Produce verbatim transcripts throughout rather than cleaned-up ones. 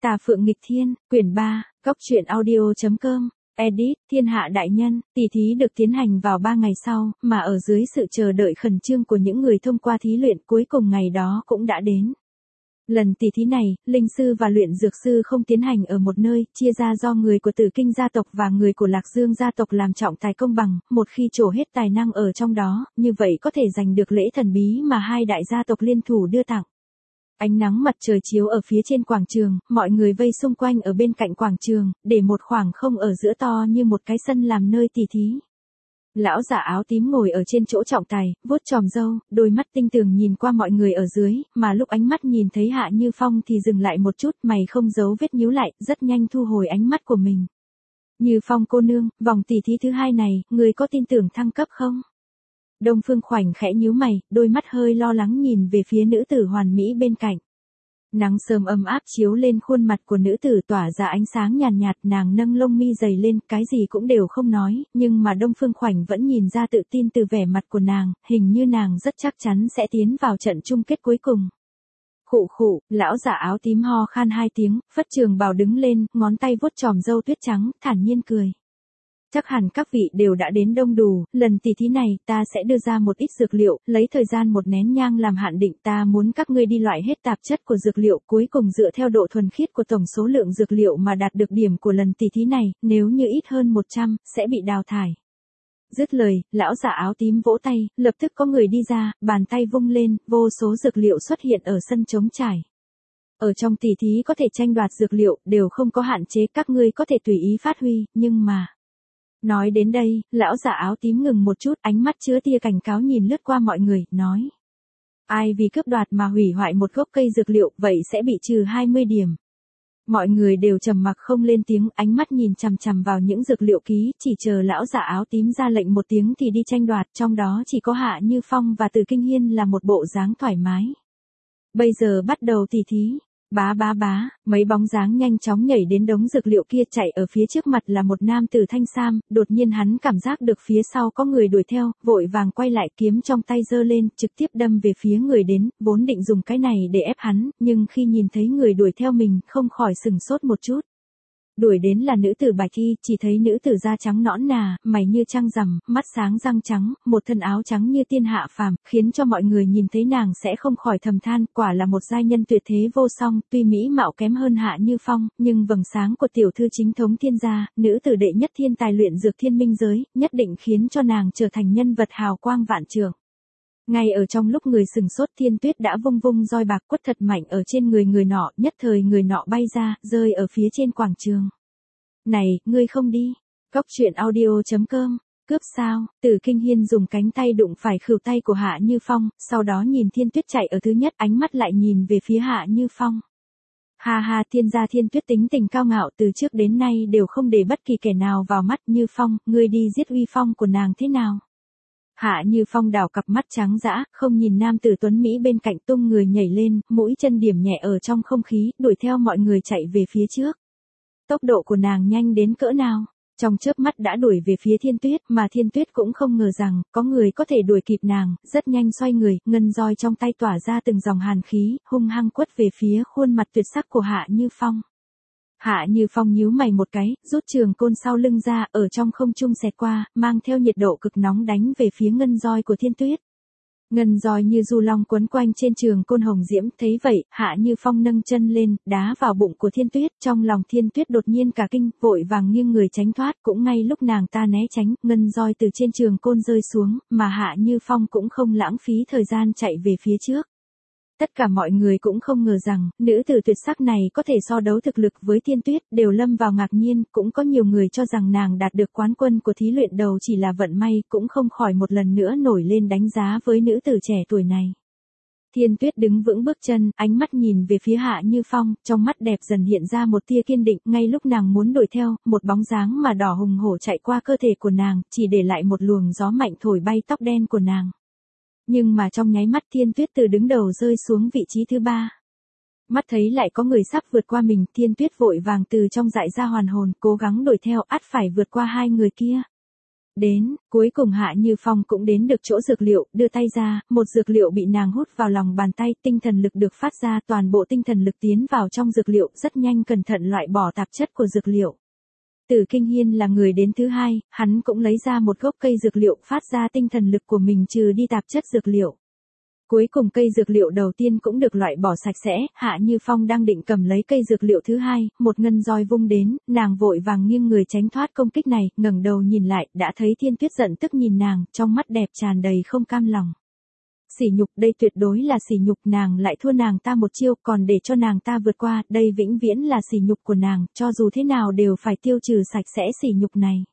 Tà Phượng Nghịch Thiên, quyển ba, Cốc truyện audio.com, edit, Thiên Hạ Đại Nhân, tỷ thí được tiến hành vào ba ngày sau, mà ở dưới sự chờ đợi khẩn trương của những người thông qua thí luyện cuối cùng ngày đó cũng đã đến. Lần tỷ thí này, linh sư và luyện dược sư không tiến hành ở một nơi, chia ra do người của Tử Kinh gia tộc và người của Lạc Dương gia tộc làm trọng tài công bằng, một khi trổ hết tài năng ở trong đó, như vậy có thể giành được lễ thần bí mà hai đại gia tộc liên thủ đưa tặng. Ánh nắng mặt trời chiếu ở phía trên quảng trường, mọi người vây xung quanh ở bên cạnh quảng trường, để một khoảng không ở giữa to như một cái sân làm nơi tỷ thí. Lão giả áo tím ngồi ở trên chỗ trọng tài, vuốt chòm râu, đôi mắt tinh tường nhìn qua mọi người ở dưới, mà lúc ánh mắt nhìn thấy Hạ Như Phong thì dừng lại một chút, mày không giấu vết nhíu lại, rất nhanh thu hồi ánh mắt của mình. Như Phong cô nương, vòng tỷ thí thứ hai này, người có tin tưởng thăng cấp không? Đông Phương Khoảnh khẽ nhíu mày, đôi mắt hơi lo lắng nhìn về phía nữ tử hoàn mỹ bên cạnh. Nắng sớm ấm áp chiếu lên khuôn mặt của nữ tử tỏa ra ánh sáng nhàn nhạt, nhạt, nàng nâng lông mi dày lên, cái gì cũng đều không nói, nhưng mà Đông Phương Khoảnh vẫn nhìn ra tự tin từ vẻ mặt của nàng, hình như nàng rất chắc chắn sẽ tiến vào trận chung kết cuối cùng. Khụ khụ, lão giả áo tím ho khan hai tiếng, phất trường bào đứng lên, ngón tay vuốt chòm râu tuyết trắng, thản nhiên cười. Chắc hẳn các vị đều đã đến đông đủ, lần tỷ thí này ta sẽ đưa ra một ít dược liệu, lấy thời gian một nén nhang làm hạn định, ta muốn các ngươi đi loại hết tạp chất của dược liệu, cuối cùng dựa theo độ thuần khiết của tổng số lượng dược liệu mà đạt được điểm của lần tỷ thí này, nếu như ít hơn một trăm, sẽ bị đào thải. Dứt lời, lão giả áo tím vỗ tay, lập tức có người đi ra, bàn tay vung lên, vô số dược liệu xuất hiện ở sân trống trải. Ở trong tỷ thí có thể tranh đoạt dược liệu, đều không có hạn chế, các ngươi có thể tùy ý phát huy, nhưng mà... Nói đến đây, lão giả áo tím ngừng một chút, ánh mắt chứa tia cảnh cáo nhìn lướt qua mọi người, nói. Ai vì cướp đoạt mà hủy hoại một gốc cây dược liệu, vậy sẽ bị trừ hai mươi điểm. Mọi người đều trầm mặc không lên tiếng, ánh mắt nhìn chằm chằm vào những dược liệu ký, chỉ chờ lão giả áo tím ra lệnh một tiếng thì đi tranh đoạt, trong đó chỉ có Hạ Như Phong và Từ Kinh Hiên là một bộ dáng thoải mái. Bây giờ bắt đầu tỷ thí. Bá bá bá, mấy bóng dáng nhanh chóng nhảy đến đống dược liệu kia, chạy ở phía trước mặt là một nam tử thanh sam, đột nhiên hắn cảm giác được phía sau có người đuổi theo, vội vàng quay lại, kiếm trong tay giơ lên, trực tiếp đâm về phía người đến, vốn định dùng cái này để ép hắn, nhưng khi nhìn thấy người đuổi theo mình, không khỏi sừng sốt một chút. Đuổi đến là nữ tử bạch y, chỉ thấy nữ tử da trắng nõn nà, mày như trăng rằm, mắt sáng răng trắng, một thân áo trắng như tiên hạ phàm, khiến cho mọi người nhìn thấy nàng sẽ không khỏi thầm than, quả là một giai nhân tuyệt thế vô song, tuy mỹ mạo kém hơn Hạ Như Phong, nhưng vầng sáng của tiểu thư chính thống thiên gia, nữ tử đệ nhất thiên tài luyện dược thiên minh giới, nhất định khiến cho nàng trở thành nhân vật hào quang vạn trường. Ngay ở trong lúc người sừng sốt, Thiên Tuyết đã vung vung roi bạc quất thật mạnh ở trên người người nọ, nhất thời người nọ bay ra, rơi ở phía trên quảng trường. Này, ngươi không đi. Cốc truyện audio.com, cướp sao? Tử Kinh Hiên dùng cánh tay đụng phải khuỷu tay của Hạ Như Phong, sau đó nhìn Thiên Tuyết chạy ở thứ nhất, ánh mắt lại nhìn về phía Hạ Như Phong. Ha ha, thiên gia Thiên Tuyết tính tình cao ngạo, từ trước đến nay đều không để bất kỳ kẻ nào vào mắt. Như Phong, ngươi đi giết uy phong của nàng thế nào? Hạ Như Phong đảo cặp mắt trắng dã, không nhìn nam tử tuấn Mỹ bên cạnh, tung người nhảy lên, mũi chân điểm nhẹ ở trong không khí, đuổi theo mọi người chạy về phía trước. Tốc độ của nàng nhanh đến cỡ nào? Trong chớp mắt đã đuổi về phía Thiên Tuyết, mà Thiên Tuyết cũng không ngờ rằng, có người có thể đuổi kịp nàng, rất nhanh xoay người, ngân roi trong tay tỏa ra từng dòng hàn khí, hung hăng quất về phía khuôn mặt tuyệt sắc của Hạ Như Phong. Hạ Như Phong nhíu mày một cái, rút trường côn sau lưng ra, ở trong không trung xẹt qua, mang theo nhiệt độ cực nóng đánh về phía ngân roi của Thiên Tuyết. Ngân roi như du long quấn quanh trên trường côn hồng diễm, thấy vậy, Hạ Như Phong nâng chân lên, đá vào bụng của Thiên Tuyết, trong lòng Thiên Tuyết đột nhiên cả kinh, vội vàng nghiêng người tránh thoát, cũng ngay lúc nàng ta né tránh, ngân roi từ trên trường côn rơi xuống, mà Hạ Như Phong cũng không lãng phí thời gian chạy về phía trước. Tất cả mọi người cũng không ngờ rằng, nữ tử tuyệt sắc này có thể so đấu thực lực với Thiên Tuyết, đều lâm vào ngạc nhiên, cũng có nhiều người cho rằng nàng đạt được quán quân của thí luyện đầu chỉ là vận may, cũng không khỏi một lần nữa nổi lên đánh giá với nữ tử trẻ tuổi này. Thiên Tuyết đứng vững bước chân, ánh mắt nhìn về phía Hạ Như Phong, trong mắt đẹp dần hiện ra một tia kiên định, ngay lúc nàng muốn đuổi theo, một bóng dáng mà đỏ hùng hổ chạy qua cơ thể của nàng, chỉ để lại một luồng gió mạnh thổi bay tóc đen của nàng. Nhưng mà trong nháy mắt Thiên Tuyết từ đứng đầu rơi xuống vị trí thứ ba. Mắt thấy lại có người sắp vượt qua mình, Thiên Tuyết vội vàng từ trong dại ra hoàn hồn, cố gắng đuổi theo, ắt phải vượt qua hai người kia. Đến, cuối cùng Hạ Như Phong cũng đến được chỗ dược liệu, đưa tay ra, một dược liệu bị nàng hút vào lòng bàn tay, tinh thần lực được phát ra, toàn bộ tinh thần lực tiến vào trong dược liệu, rất nhanh cẩn thận loại bỏ tạp chất của dược liệu. Tử Kinh Hiên là người đến thứ hai, hắn cũng lấy ra một gốc cây dược liệu, phát ra tinh thần lực của mình trừ đi tạp chất dược liệu. Cuối cùng cây dược liệu đầu tiên cũng được loại bỏ sạch sẽ, Hạ Như Phong đang định cầm lấy cây dược liệu thứ hai, một ngân roi vung đến, nàng vội vàng nghiêng người tránh thoát công kích này, ngẩng đầu nhìn lại, đã thấy Thiên Tuyết giận tức nhìn nàng, trong mắt đẹp tràn đầy không cam lòng. Sỉ nhục, đây tuyệt đối là sỉ nhục, nàng lại thua nàng ta một chiêu, còn để cho nàng ta vượt qua, đây vĩnh viễn là sỉ nhục của nàng, cho dù thế nào đều phải tiêu trừ sạch sẽ sỉ nhục này.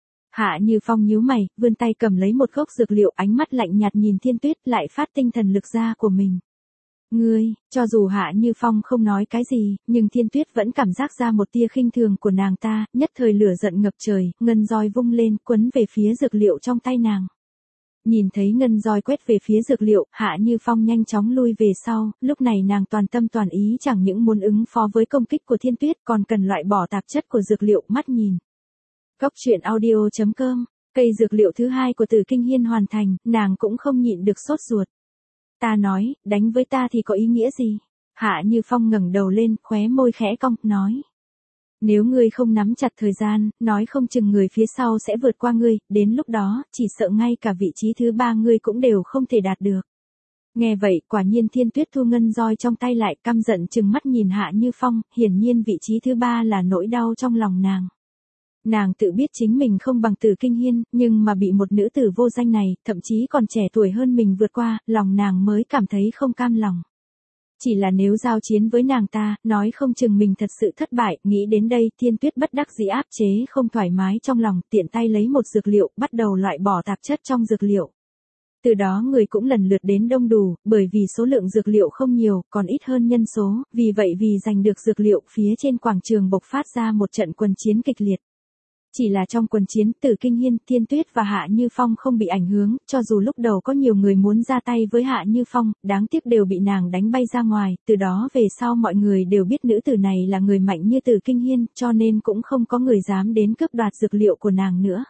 Hạ Như Phong nhíu mày, vươn tay cầm lấy một gốc dược liệu, ánh mắt lạnh nhạt nhìn Thiên Tuyết, lại phát tinh thần lực ra của mình. Ngươi, cho dù Hạ Như Phong không nói cái gì, nhưng Thiên Tuyết vẫn cảm giác ra một tia khinh thường của nàng ta, nhất thời lửa giận ngập trời, ngân roi vung lên, quấn về phía dược liệu trong tay nàng. Nhìn thấy ngân roi quét về phía dược liệu, Hạ Như Phong nhanh chóng lui về sau, lúc này nàng toàn tâm toàn ý chẳng những muốn ứng phó với công kích của Thiên Tuyết, còn cần loại bỏ tạp chất của dược liệu, mắt nhìn. Góc truyện audio chấm com, cây dược liệu thứ hai của Tử Kinh Hiên hoàn thành, nàng cũng không nhịn được sốt ruột. Ta nói, đánh với ta thì có ý nghĩa gì? Hạ Như Phong ngẩng đầu lên, khóe môi khẽ cong, nói. Nếu ngươi không nắm chặt thời gian, nói không chừng người phía sau sẽ vượt qua ngươi, đến lúc đó, chỉ sợ ngay cả vị trí thứ ba ngươi cũng đều không thể đạt được. Nghe vậy, quả nhiên Thiên Tuyết thu ngân roi trong tay lại, căm giận trừng mắt nhìn Hạ Như Phong, hiển nhiên vị trí thứ ba là nỗi đau trong lòng nàng. Nàng tự biết chính mình không bằng Tử Kinh Hiên, nhưng mà bị một nữ tử vô danh này, thậm chí còn trẻ tuổi hơn mình vượt qua, lòng nàng mới cảm thấy không cam lòng. Chỉ là nếu giao chiến với nàng ta, nói không chừng mình thật sự thất bại, nghĩ đến đây, Thiên Tuyết bất đắc dĩ áp chế không thoải mái trong lòng, tiện tay lấy một dược liệu, bắt đầu loại bỏ tạp chất trong dược liệu. Từ đó người cũng lần lượt đến đông đủ, bởi vì số lượng dược liệu không nhiều, còn ít hơn nhân số, vì vậy vì giành được dược liệu, phía trên quảng trường bộc phát ra một trận quân chiến kịch liệt. Chỉ là trong quần chiến, Tử Kinh Hiên, Thiên Tuyết và Hạ Như Phong không bị ảnh hưởng, cho dù lúc đầu có nhiều người muốn ra tay với Hạ Như Phong, đáng tiếc đều bị nàng đánh bay ra ngoài, từ đó về sau mọi người đều biết nữ tử này là người mạnh như Tử Kinh Hiên, cho nên cũng không có người dám đến cướp đoạt dược liệu của nàng nữa.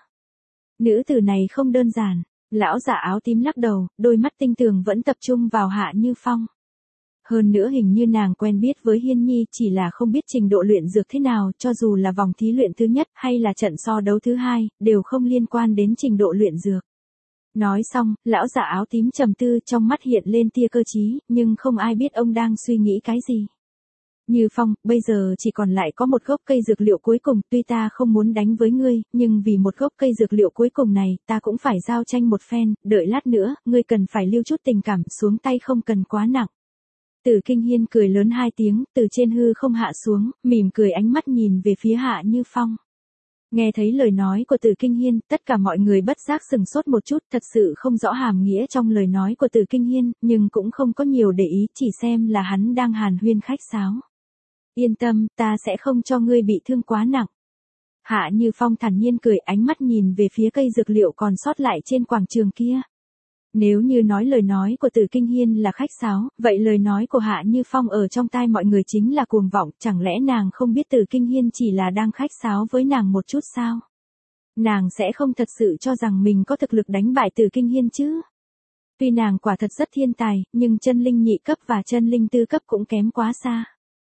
Nữ tử này không đơn giản, lão giả áo tím lắc đầu, đôi mắt tinh tường vẫn tập trung vào Hạ Như Phong. Hơn nữa hình như nàng quen biết với Hiên Nhi, chỉ là không biết trình độ luyện dược thế nào, cho dù là vòng thí luyện thứ nhất hay là trận so đấu thứ hai, đều không liên quan đến trình độ luyện dược. Nói xong, lão giả áo tím trầm tư, trong mắt hiện lên tia cơ trí, nhưng không ai biết ông đang suy nghĩ cái gì. Như Phong, bây giờ chỉ còn lại có một gốc cây dược liệu cuối cùng, tuy ta không muốn đánh với ngươi, nhưng vì một gốc cây dược liệu cuối cùng này, ta cũng phải giao tranh một phen, đợi lát nữa, ngươi cần phải lưu chút tình cảm, xuống tay không cần quá nặng. Tử Kinh Hiên cười lớn hai tiếng, từ trên hư không hạ xuống, mỉm cười, ánh mắt nhìn về phía Hạ Như Phong. Nghe thấy lời nói của Tử Kinh Hiên, tất cả mọi người bất giác sừng sốt một chút, thật sự không rõ hàm nghĩa trong lời nói của Tử Kinh Hiên, nhưng cũng không có nhiều để ý, chỉ xem là hắn đang hàn huyên khách sáo. Yên tâm, ta sẽ không cho ngươi bị thương quá nặng. Hạ Như Phong thản nhiên cười, ánh mắt nhìn về phía cây dược liệu còn sót lại trên quảng trường kia. Nếu như nói lời nói của Tử Kinh Hiên là khách sáo, vậy lời nói của Hạ Như Phong ở trong tai mọi người chính là cuồng vọng, chẳng lẽ nàng không biết Tử Kinh Hiên chỉ là đang khách sáo với nàng một chút sao? Nàng sẽ không thật sự cho rằng mình có thực lực đánh bại Tử Kinh Hiên chứ? Tuy nàng quả thật rất thiên tài, nhưng chân linh nhị cấp và chân linh tư cấp cũng kém quá xa.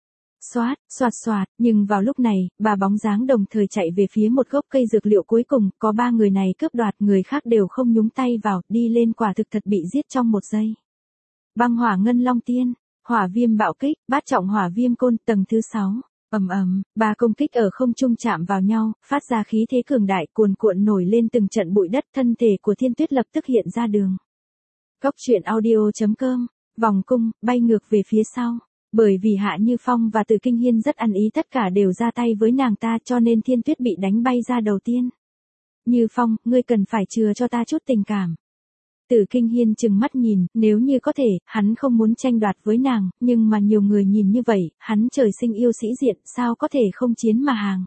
Xoát, xoạt xoạt, nhưng vào lúc này, ba bóng dáng đồng thời chạy về phía một gốc cây dược liệu cuối cùng, có ba người này cướp đoạt, người khác đều không nhúng tay vào, đi lên quả thực thật bị giết trong một giây. Băng hỏa ngân long tiên, hỏa viêm bạo kích, bát trọng hỏa viêm côn, tầng thứ sáu. Ầm ầm, ba công kích ở không trung chạm vào nhau, phát ra khí thế cường đại, cuồn cuộn nổi lên từng trận bụi đất, thân thể của Thiên Tuyết lập tức hiện ra đường. Góc truyện audio chấm com, vòng cung, bay ngược về phía sau. Bởi vì Hạ Như Phong và Tử Kinh Hiên rất ăn ý, tất cả đều ra tay với nàng ta, cho nên Thiên Tuyết bị đánh bay ra đầu tiên. Như Phong, ngươi cần phải chừa cho ta chút tình cảm. Tử Kinh Hiên trừng mắt nhìn, nếu như có thể, hắn không muốn tranh đoạt với nàng, nhưng mà nhiều người nhìn như vậy, hắn trời sinh yêu sĩ diện, sao có thể không chiến mà hàng.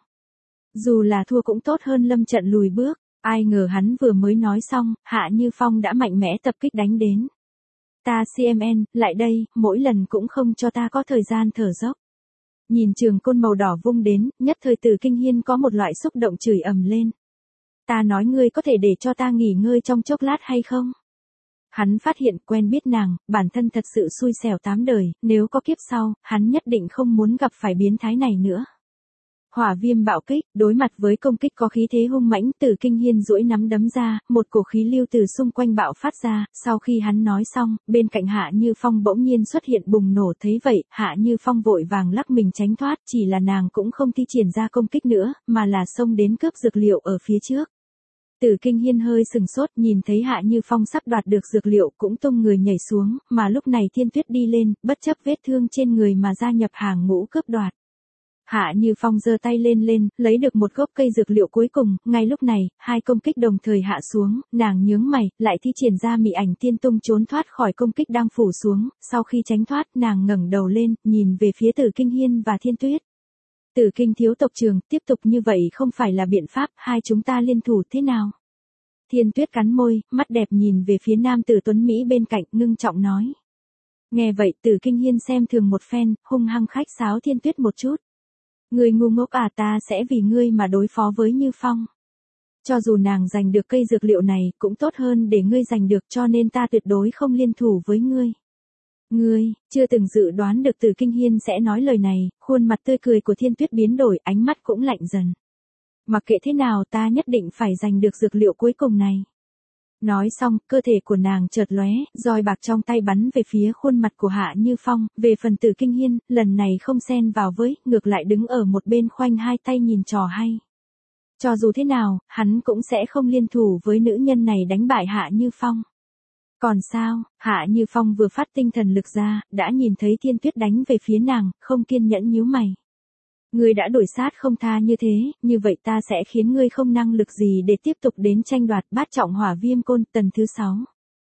Dù là thua cũng tốt hơn lâm trận lùi bước, ai ngờ hắn vừa mới nói xong, Hạ Như Phong đã mạnh mẽ tập kích đánh đến. Ta xê em en, lại đây, mỗi lần cũng không cho ta có thời gian thở dốc. Nhìn trường côn màu đỏ vung đến, nhất thời Tử Kinh Hiên có một loại xúc động chửi ầm lên. ta nói ngươi có thể để cho ta nghỉ ngơi trong chốc lát hay không? Hắn phát hiện quen biết nàng, bản thân thật sự xui xẻo tám đời, nếu có kiếp sau, hắn nhất định không muốn gặp phải biến thái này nữa. Hỏa viêm bạo kích, đối mặt với công kích có khí thế hung mãnh, Tử Kinh Hiên duỗi nắm đấm ra, một cổ khí lưu từ xung quanh bạo phát ra, sau khi hắn nói xong, bên cạnh Hạ Như Phong bỗng nhiên xuất hiện bùng nổ, thấy vậy, Hạ Như Phong vội vàng lắc mình tránh thoát, chỉ là nàng cũng không thi triển ra công kích nữa, mà là xông đến cướp dược liệu ở phía trước. Tử Kinh Hiên hơi sừng sốt, nhìn thấy Hạ Như Phong sắp đoạt được dược liệu cũng tung người nhảy xuống, mà lúc này Thiên Tuyết đi lên, bất chấp vết thương trên người mà gia nhập hàng ngũ cướp đoạt. Hạ Như Phong giơ tay lên lên, lấy được một gốc cây dược liệu cuối cùng, ngay lúc này, hai công kích đồng thời hạ xuống, nàng nhướng mày, lại thi triển ra mị ảnh tiên tung trốn thoát khỏi công kích đang phủ xuống, sau khi tránh thoát, nàng ngẩng đầu lên, nhìn về phía Tử Kinh Hiên và Thiên Tuyết. Tử Kinh thiếu tộc trưởng, tiếp tục như vậy không phải là biện pháp, hai chúng ta liên thủ thế nào? Thiên Tuyết cắn môi, mắt đẹp nhìn về phía nam tử tuấn Mỹ bên cạnh, ngưng trọng nói. Nghe vậy Tử Kinh Hiên xem thường một phen, hung hăng khách sáo Thiên Tuyết một chút. Ngươi ngu ngốc à, ta sẽ vì ngươi mà đối phó với Như Phong. Cho dù nàng giành được cây dược liệu này cũng tốt hơn để ngươi giành được, cho nên ta tuyệt đối không liên thủ với ngươi. Ngươi, chưa từng dự đoán được Tử Kinh Hiên sẽ nói lời này, khuôn mặt tươi cười của Thiên Tuyết biến đổi, ánh mắt cũng lạnh dần. Mặc kệ thế nào ta nhất định phải giành được dược liệu cuối cùng này. Nói xong, cơ thể của nàng chợt lóe, roi bạc trong tay bắn về phía khuôn mặt của Hạ Như Phong, về phần Tử Kinh Hiên, lần này không xen vào với, ngược lại đứng ở một bên khoanh hai tay nhìn trò hay. Cho dù thế nào, hắn cũng sẽ không liên thủ với nữ nhân này đánh bại Hạ Như Phong. Còn sao, Hạ Như Phong vừa phát tinh thần lực ra, đã nhìn thấy Thiên Tuyết đánh về phía nàng, không kiên nhẫn nhíu mày. Ngươi đã đuổi sát không tha như thế, như vậy ta sẽ khiến ngươi không năng lực gì để tiếp tục đến tranh đoạt bát trọng hỏa viêm côn tầng thứ sáu.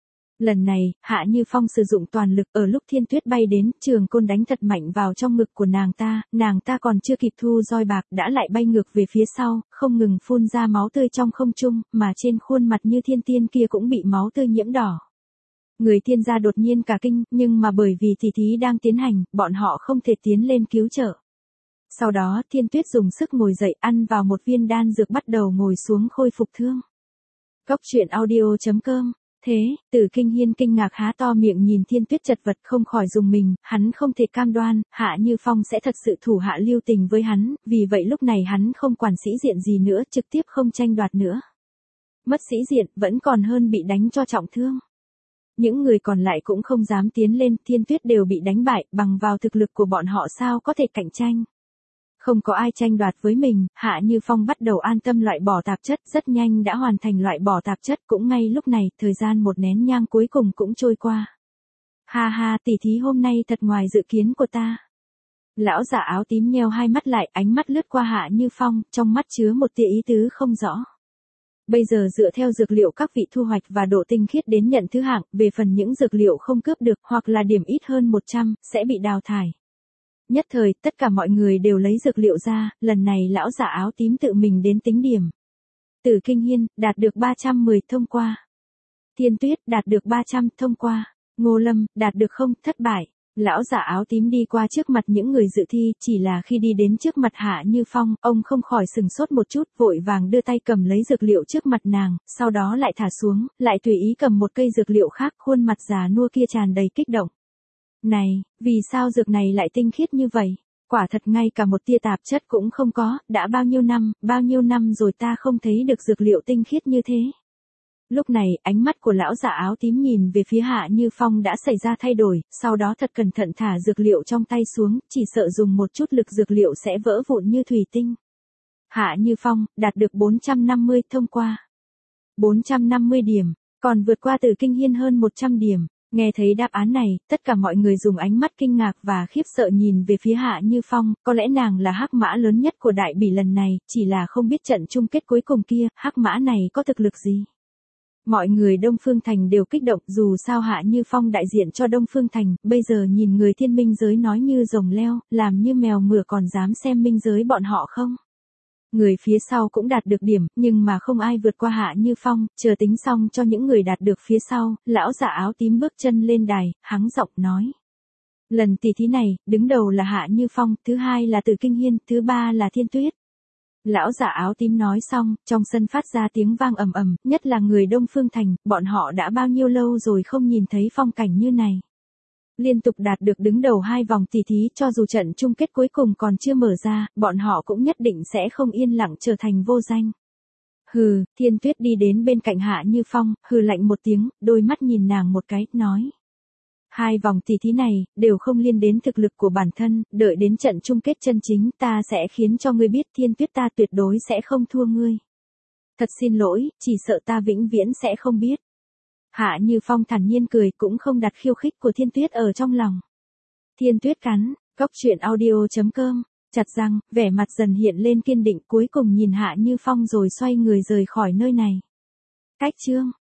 Lần này, Hạ Như Phong sử dụng toàn lực, ở lúc Thiên Tuyết bay đến, trường côn đánh thật mạnh vào trong ngực của nàng ta, nàng ta còn chưa kịp thu roi bạc đã lại bay ngược về phía sau, không ngừng phun ra máu tươi trong không trung, mà trên khuôn mặt như thiên tiên kia cũng bị máu tươi nhiễm đỏ. Người Thiên gia đột nhiên cả kinh, nhưng mà bởi vì tỷ thí đang tiến hành, bọn họ không thể tiến lên cứu trợ. Sau đó Thiên Tuyết dùng sức ngồi dậy, ăn vào một viên đan dược, bắt đầu ngồi xuống khôi phục thương. Góc truyện audio chấm com. Thế, Tử Kinh Hiên kinh ngạc há to miệng nhìn Thiên Tuyết chật vật, không khỏi dùng mình, hắn không thể cam đoan, Hạ Như Phong sẽ thật sự thủ hạ lưu tình với hắn, vì vậy lúc này hắn không quản sĩ diện gì nữa, trực tiếp không tranh đoạt nữa. Mất sĩ diện, vẫn còn hơn bị đánh cho trọng thương. Những người còn lại cũng không dám tiến lên, Thiên Tuyết đều bị đánh bại, bằng vào thực lực của bọn họ sao có thể cạnh tranh. Không có ai tranh đoạt với mình, Hạ Như Phong bắt đầu an tâm loại bỏ tạp chất, rất nhanh đã hoàn thành loại bỏ tạp chất, cũng ngay lúc này, thời gian một nén nhang cuối cùng cũng trôi qua. Ha ha, tỷ thí hôm nay thật ngoài dự kiến của ta. Lão giả áo tím nheo hai mắt lại, ánh mắt lướt qua Hạ Như Phong, trong mắt chứa một tia ý tứ không rõ. Bây giờ dựa theo dược liệu các vị thu hoạch và độ tinh khiết đến nhận thứ hạng, về phần những dược liệu không cướp được hoặc là điểm ít hơn một trăm, sẽ bị đào thải. Nhất thời, tất cả mọi người đều lấy dược liệu ra, lần này lão giả áo tím tự mình đến tính điểm. Tử Kinh Hiên, đạt được ba trăm mười, thông qua. Thiên Tuyết, đạt được ba trăm, thông qua. Ngô Lâm, đạt được không, thất bại. Lão giả áo tím đi qua trước mặt những người dự thi, chỉ là khi đi đến trước mặt Hạ Như Phong, ông không khỏi sừng sốt một chút, vội vàng đưa tay cầm lấy dược liệu trước mặt nàng, sau đó lại thả xuống, lại tùy ý cầm một cây dược liệu khác, khuôn mặt già nua kia tràn đầy kích động. Này, vì sao dược này lại tinh khiết như vậy? Quả thật ngay cả một tia tạp chất cũng không có, đã bao nhiêu năm, bao nhiêu năm rồi ta không thấy được dược liệu tinh khiết như thế. Lúc này, ánh mắt của lão giả áo tím nhìn về phía Hạ Như Phong đã xảy ra thay đổi, sau đó thật cẩn thận thả dược liệu trong tay xuống, chỉ sợ dùng một chút lực dược liệu sẽ vỡ vụn như thủy tinh. Hạ Như Phong, đạt được bốn trăm năm mươi, thông qua. bốn trăm năm mươi điểm, còn vượt qua Tử Kinh Hiên hơn một trăm điểm. Nghe thấy đáp án này, tất cả mọi người dùng ánh mắt kinh ngạc và khiếp sợ nhìn về phía Hạ Như Phong, có lẽ nàng là hắc mã lớn nhất của đại bỉ lần này, chỉ là không biết trận chung kết cuối cùng kia, hắc mã này có thực lực gì. Mọi người Đông Phương Thành đều kích động, dù sao Hạ Như Phong đại diện cho Đông Phương Thành, bây giờ nhìn người thiên minh giới nói như rồng leo, làm như mèo mửa còn dám xem minh giới bọn họ không. Người phía sau cũng đạt được điểm, nhưng mà không ai vượt qua Hạ Như Phong, chờ tính xong cho những người đạt được phía sau, lão giả áo tím bước chân lên đài, hắng giọng nói. Lần tỷ thí này, đứng đầu là Hạ Như Phong, thứ hai là Tử Kinh Hiên, thứ ba là Thiên Tuyết. Lão giả áo tím nói xong, trong sân phát ra tiếng vang ầm ầm, nhất là người Đông Phương Thành, bọn họ đã bao nhiêu lâu rồi không nhìn thấy phong cảnh như này. Liên tục đạt được đứng đầu hai vòng tỷ thí, cho dù trận chung kết cuối cùng còn chưa mở ra, bọn họ cũng nhất định sẽ không yên lặng trở thành vô danh. Hừ, Thiên Tuyết đi đến bên cạnh Hạ Như Phong, hừ lạnh một tiếng, đôi mắt nhìn nàng một cái, nói. Hai vòng tỷ thí này, đều không liên đến thực lực của bản thân, đợi đến trận chung kết chân chính, ta sẽ khiến cho ngươi biết Thiên Tuyết ta tuyệt đối sẽ không thua ngươi. Thật xin lỗi, chỉ sợ ta vĩnh viễn sẽ không biết. Hạ Như Phong thản nhiên cười, cũng không đặt khiêu khích của Thiên Tuyết ở trong lòng. Thiên Tuyết cắn, góc truyện audio chấm com, chặt răng, vẻ mặt dần hiện lên kiên định, cuối cùng nhìn Hạ Như Phong rồi xoay người rời khỏi nơi này. Cách chương